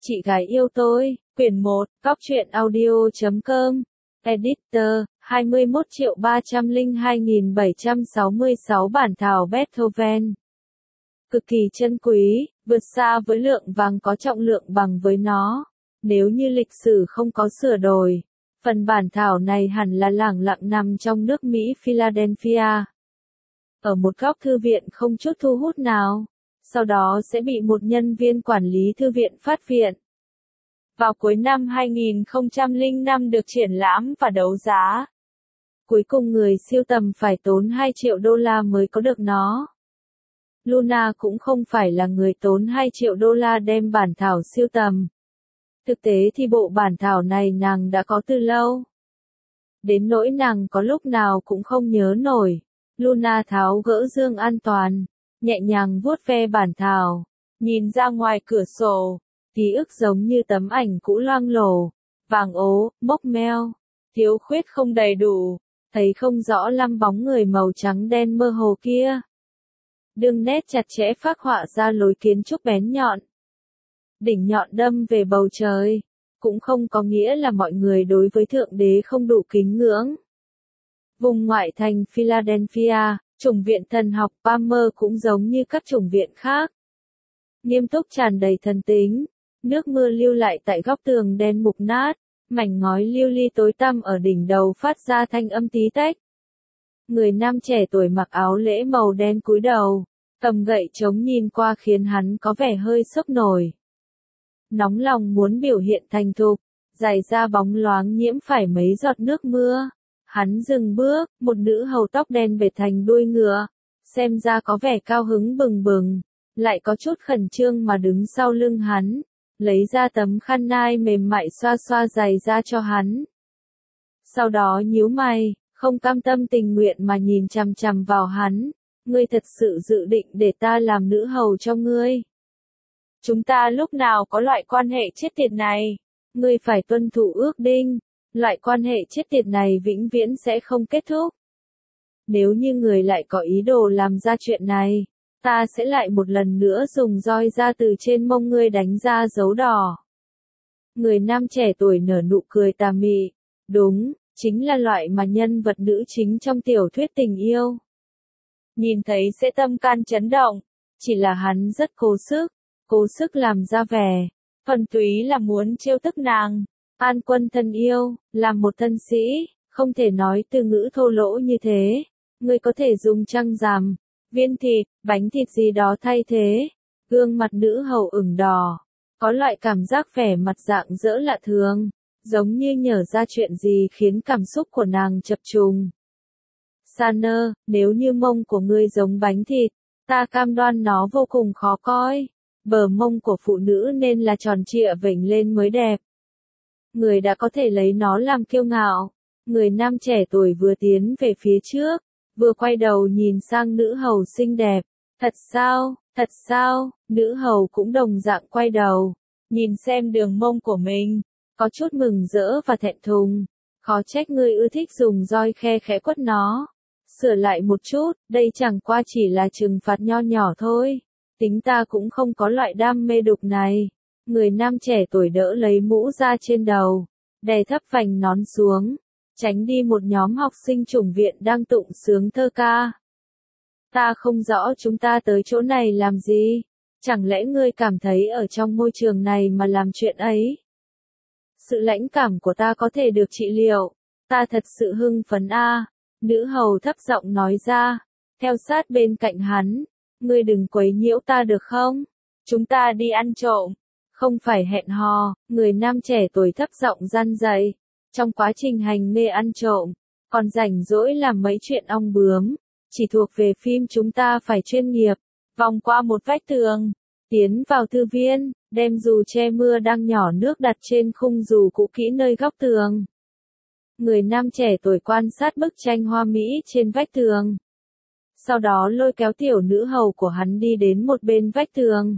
Chị gái yêu tôi, quyển 1, Cóc truyện audio.com, Editor, 21.302.766 bản thảo Beethoven. Cực kỳ chân quý, vượt xa với lượng vàng có trọng lượng bằng với nó. Nếu như lịch sử không có sửa đổi, phần bản thảo này hẳn là lẳng lặng nằm trong nước Mỹ Philadelphia. Ở một góc thư viện không chút thu hút nào, sau đó sẽ bị một nhân viên quản lý thư viện phát hiện. Vào cuối năm 2005 được triển lãm và đấu giá. Cuối cùng người sưu tầm phải tốn 2 triệu đô la mới có được nó. Luna cũng không phải là người tốn 2 triệu đô la đem bản thảo sưu tầm. Thực tế thì bộ bản thảo này nàng đã có từ lâu. Đến nỗi nàng có lúc nào cũng không nhớ nổi. Luna tháo gỡ dương an toàn, nhẹ nhàng vuốt ve bản thảo, nhìn ra ngoài cửa sổ, ký ức giống như tấm ảnh cũ loang lổ, vàng ố, mốc meo, thiếu khuyết không đầy đủ, thấy không rõ lăm bóng người màu trắng đen mơ hồ kia. Đường nét chặt chẽ phác họa ra lối kiến trúc bén nhọn. Đỉnh nhọn đâm về bầu trời, cũng không có nghĩa là mọi người đối với Thượng Đế không đủ kính ngưỡng. Vùng ngoại thành Philadelphia, chủng viện thần học Palmer cũng giống như các chủng viện khác. Nghiêm túc tràn đầy thần tính, nước mưa lưu lại tại góc tường đen mục nát, mảnh ngói lưu ly tối tăm ở đỉnh đầu phát ra thanh âm tí tách. Người nam trẻ tuổi mặc áo lễ màu đen cúi đầu, cầm gậy trống nhìn qua khiến hắn có vẻ hơi sốc nổi. Nóng lòng muốn biểu hiện thành thục, giày da bóng loáng nhiễm phải mấy giọt nước mưa. Hắn dừng bước, một nữ hầu tóc đen bệt thành đuôi ngựa, xem ra có vẻ cao hứng bừng bừng, lại có chút khẩn trương mà đứng sau lưng hắn, lấy ra tấm khăn nai mềm mại xoa xoa giày da cho hắn. Sau đó nhíu mày, không cam tâm tình nguyện mà nhìn chằm chằm vào hắn, ngươi thật sự dự định để ta làm nữ hầu cho ngươi? Chúng ta lúc nào có loại quan hệ chết tiệt này? Ngươi phải tuân thủ ước định. Loại quan hệ chết tiệt này vĩnh viễn sẽ không kết thúc. Nếu như người lại có ý đồ làm ra chuyện này, ta sẽ lại một lần nữa dùng roi ra từ trên mông ngươi đánh ra dấu đỏ. Người nam trẻ tuổi nở nụ cười tà mị. Đúng, chính là loại mà nhân vật nữ chính trong tiểu thuyết tình yêu. Nhìn thấy sẽ tâm can chấn động, chỉ là hắn rất cố sức làm ra vẻ, thuần túy là muốn trêu tức nàng. An Quân thân yêu, làm một thân sĩ, không thể nói từ ngữ thô lỗ như thế. Ngươi có thể dùng trăng rằm, viên thịt, bánh thịt gì đó thay thế. Gương mặt nữ hầu ửng đỏ, có loại cảm giác vẻ mặt rạng rỡ lạ thường, giống như nhớ ra chuyện gì khiến cảm xúc của nàng chập trùng. Sanner, nếu như mông của ngươi giống bánh thịt, ta cam đoan nó vô cùng khó coi. Bờ mông của phụ nữ nên là tròn trịa vểnh lên mới đẹp. Người đã có thể lấy nó làm kiêu ngạo. Người nam trẻ tuổi vừa tiến về phía trước, vừa quay đầu nhìn sang nữ hầu xinh đẹp. Thật sao, nữ hầu cũng đồng dạng quay đầu, nhìn xem đường mông của mình, có chút mừng rỡ và thẹn thùng. Khó trách ngươi ưa thích dùng roi khe khẽ quất nó. Sửa lại một chút, đây chẳng qua chỉ là trừng phạt nho nhỏ thôi. Tính ta cũng không có loại đam mê đục này. Người nam trẻ tuổi đỡ lấy mũ ra trên đầu, đè thấp vành nón xuống, tránh đi một nhóm học sinh chủng viện đang tụng sướng thơ ca. Ta không rõ chúng ta tới chỗ này làm gì, chẳng lẽ ngươi cảm thấy ở trong môi trường này mà làm chuyện ấy? Sự lãnh cảm của ta có thể được trị liệu, ta thật sự hưng phấn a. Nữ hầu thấp giọng nói ra, theo sát bên cạnh hắn, ngươi đừng quấy nhiễu ta được không? Chúng ta đi ăn trộm. Không phải hẹn hò, người nam trẻ tuổi thấp giọng răn dậy. Trong quá trình hành nghề ăn trộm, còn rảnh rỗi làm mấy chuyện ong bướm, chỉ thuộc về phim chúng ta phải chuyên nghiệp. Vòng qua một vách tường, tiến vào thư viên, đem dù che mưa đang nhỏ nước đặt trên khung dù cũ kỹ nơi góc tường. Người nam trẻ tuổi quan sát bức tranh hoa mỹ trên vách tường. Sau đó lôi kéo tiểu nữ hầu của hắn đi đến một bên vách tường.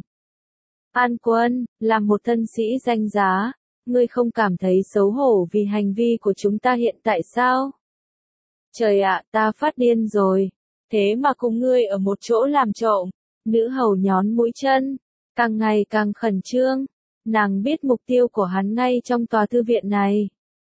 An Quân, làm một thân sĩ danh giá, ngươi không cảm thấy xấu hổ vì hành vi của chúng ta hiện tại sao? Trời ạ, ta phát điên rồi. Thế mà cùng ngươi ở một chỗ làm trộm. Nữ hầu nhón mũi chân, càng ngày càng khẩn trương. Nàng biết mục tiêu của hắn ngay trong tòa thư viện này.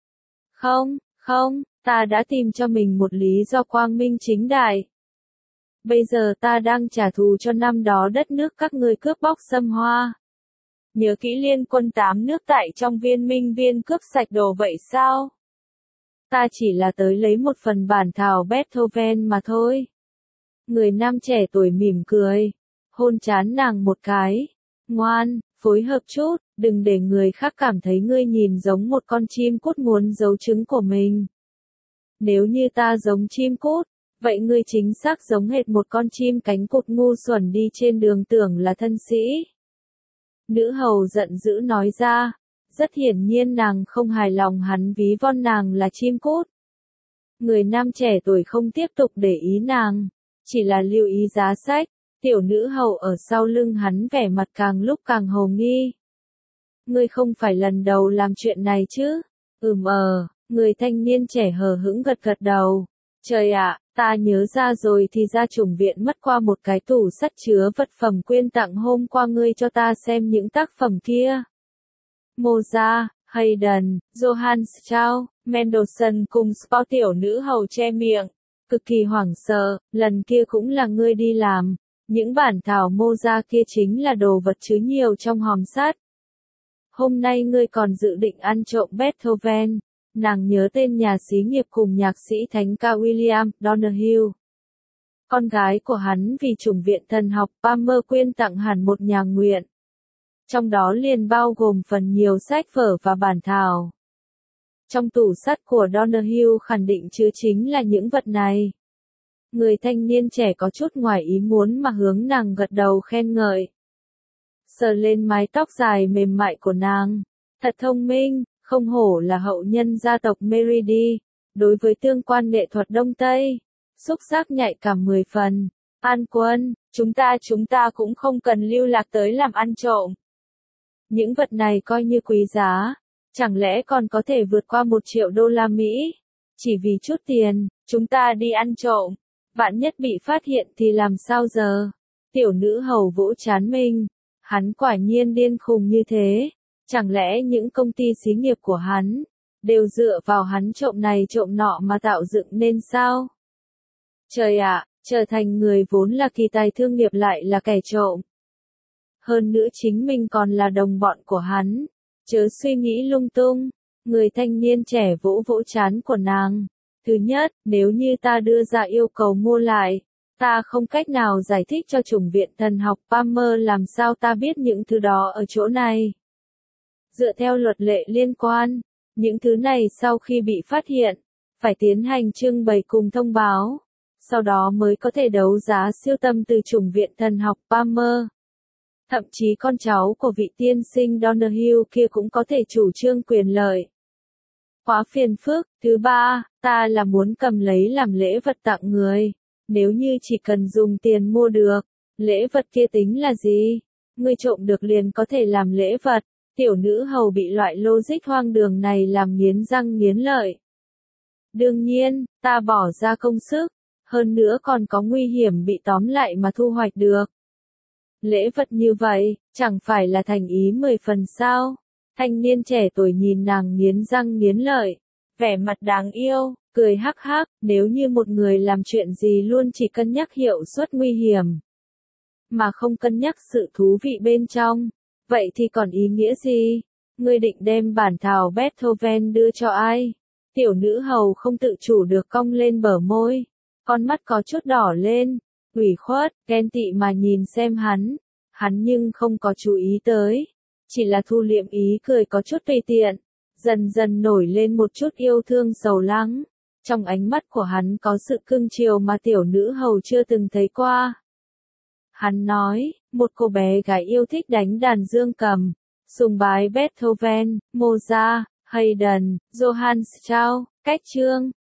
Không, ta đã tìm cho mình một lý do quang minh chính đại. Bây giờ ta đang trả thù cho năm đó đất nước các ngươi cướp bóc xâm hoa. Nhớ kỹ liên quân 8 nước tại trong viên minh viên cướp sạch đồ vậy sao? Ta chỉ là tới lấy một phần bản thảo Beethoven mà thôi. Người nam trẻ tuổi mỉm cười, hôn trán nàng một cái. Ngoan, phối hợp chút, đừng để người khác cảm thấy ngươi nhìn giống một con chim cút muốn giấu trứng của mình. Nếu như ta giống chim cút, vậy ngươi chính xác giống hệt một con chim cánh cụt ngu xuẩn đi trên đường tưởng là thân sĩ. Nữ hầu giận dữ nói ra, rất hiển nhiên nàng không hài lòng hắn ví von nàng là chim cút. Người nam trẻ tuổi không tiếp tục để ý nàng, chỉ là lưu ý giá sách. Tiểu nữ hầu ở sau lưng hắn vẻ mặt càng lúc càng hồ nghi. Ngươi không phải lần đầu làm chuyện này chứ? Người thanh niên trẻ hờ hững gật gật đầu. Trời ạ, ta nhớ ra rồi, thì ra chủng viện mất qua một cái tủ sắt chứa vật phẩm quyên tặng hôm qua ngươi cho ta xem những tác phẩm kia. Mozart, Haydn, Johann Strauss, Mendelssohn cùng Spohr. Tiểu nữ hầu che miệng, cực kỳ hoảng sợ, lần kia cũng là ngươi đi làm. Những bản thảo Mozart kia chính là đồ vật chứa nhiều trong hòm sắt. Hôm nay ngươi còn dự định ăn trộm Beethoven. Nàng nhớ tên nhà xí nghiệp cùng nhạc sĩ thánh ca William Donoghue. Con gái của hắn vì chủng viện thần học Palmer quyên tặng hẳn một nhà nguyện. Trong đó liền bao gồm phần nhiều sách vở và bản thảo. Trong tủ sắt của Donoghue khẳng định chứa chính là những vật này. Người thanh niên trẻ có chút ngoài ý muốn mà hướng nàng gật đầu khen ngợi. Sờ lên mái tóc dài mềm mại của nàng. Thật thông minh, không hổ là hậu nhân gia tộc Meridi. Đối với tương quan nghệ thuật Đông Tây, xúc giác nhạy cảm 10 phần. An Quân, chúng ta cũng không cần lưu lạc tới làm ăn trộm. Những vật này coi như quý giá, chẳng lẽ còn có thể vượt qua 1 triệu đô la Mỹ? Chỉ vì chút tiền, chúng ta đi ăn trộm. Vạn nhất bị phát hiện thì làm sao giờ? Tiểu nữ hầu vỗ trán mình. Hắn quả nhiên điên khùng như thế. Chẳng lẽ những công ty xí nghiệp của hắn đều dựa vào hắn trộm này trộm nọ mà tạo dựng nên sao? Trời ạ, trở thành người vốn là kỳ tài thương nghiệp lại là kẻ trộm. Hơn nữa chính mình còn là đồng bọn của hắn. Chớ suy nghĩ lung tung. Người thanh niên trẻ vỗ vỗ trán của nàng. Thứ nhất, nếu như ta đưa ra yêu cầu mua lại, ta không cách nào giải thích cho chủng viện thần học Palmer làm sao ta biết những thứ đó ở chỗ này. Dựa theo luật lệ liên quan, những thứ này sau khi bị phát hiện, phải tiến hành trưng bày cùng thông báo, sau đó mới có thể đấu giá siêu tầm từ chủng viện thần học Palmer. Thậm chí con cháu của vị tiên sinh Donoghue kia cũng có thể chủ trương quyền lợi. Quá phiền phức. Thứ ba, ta là muốn cầm lấy làm lễ vật tặng người. Nếu như chỉ cần dùng tiền mua được, lễ vật kia tính là gì? Ngươi trộm được liền có thể làm lễ vật. Tiểu nữ hầu bị loại logic hoang đường này làm nghiến răng nghiến lợi. Đương nhiên, ta bỏ ra công sức, hơn nữa còn có nguy hiểm bị tóm lại mà thu hoạch được. Lễ vật như vậy, chẳng phải là thành ý 10 phần sao? Thanh niên trẻ tuổi nhìn nàng nghiến răng nghiến lợi, vẻ mặt đáng yêu, cười hắc hắc, nếu như một người làm chuyện gì luôn chỉ cân nhắc hiệu suất nguy hiểm, mà không cân nhắc sự thú vị bên trong, vậy thì còn ý nghĩa gì? Ngươi định đem bản thảo Beethoven đưa cho ai? Tiểu nữ hầu không tự chủ được cong lên bờ môi, con mắt có chút đỏ lên, ủy khuất, ghen tị mà nhìn xem hắn nhưng không có chú ý tới, chỉ là thu liệm ý cười có chút tùy tiện, dần dần nổi lên một chút yêu thương sầu lắng, trong ánh mắt của hắn có sự cưng chiều mà tiểu nữ hầu chưa từng thấy qua. Hắn nói, một cô bé gái yêu thích đánh đàn dương cầm, sùng bái Beethoven, Mozart, Haydn, Johann Strauss, cách chương.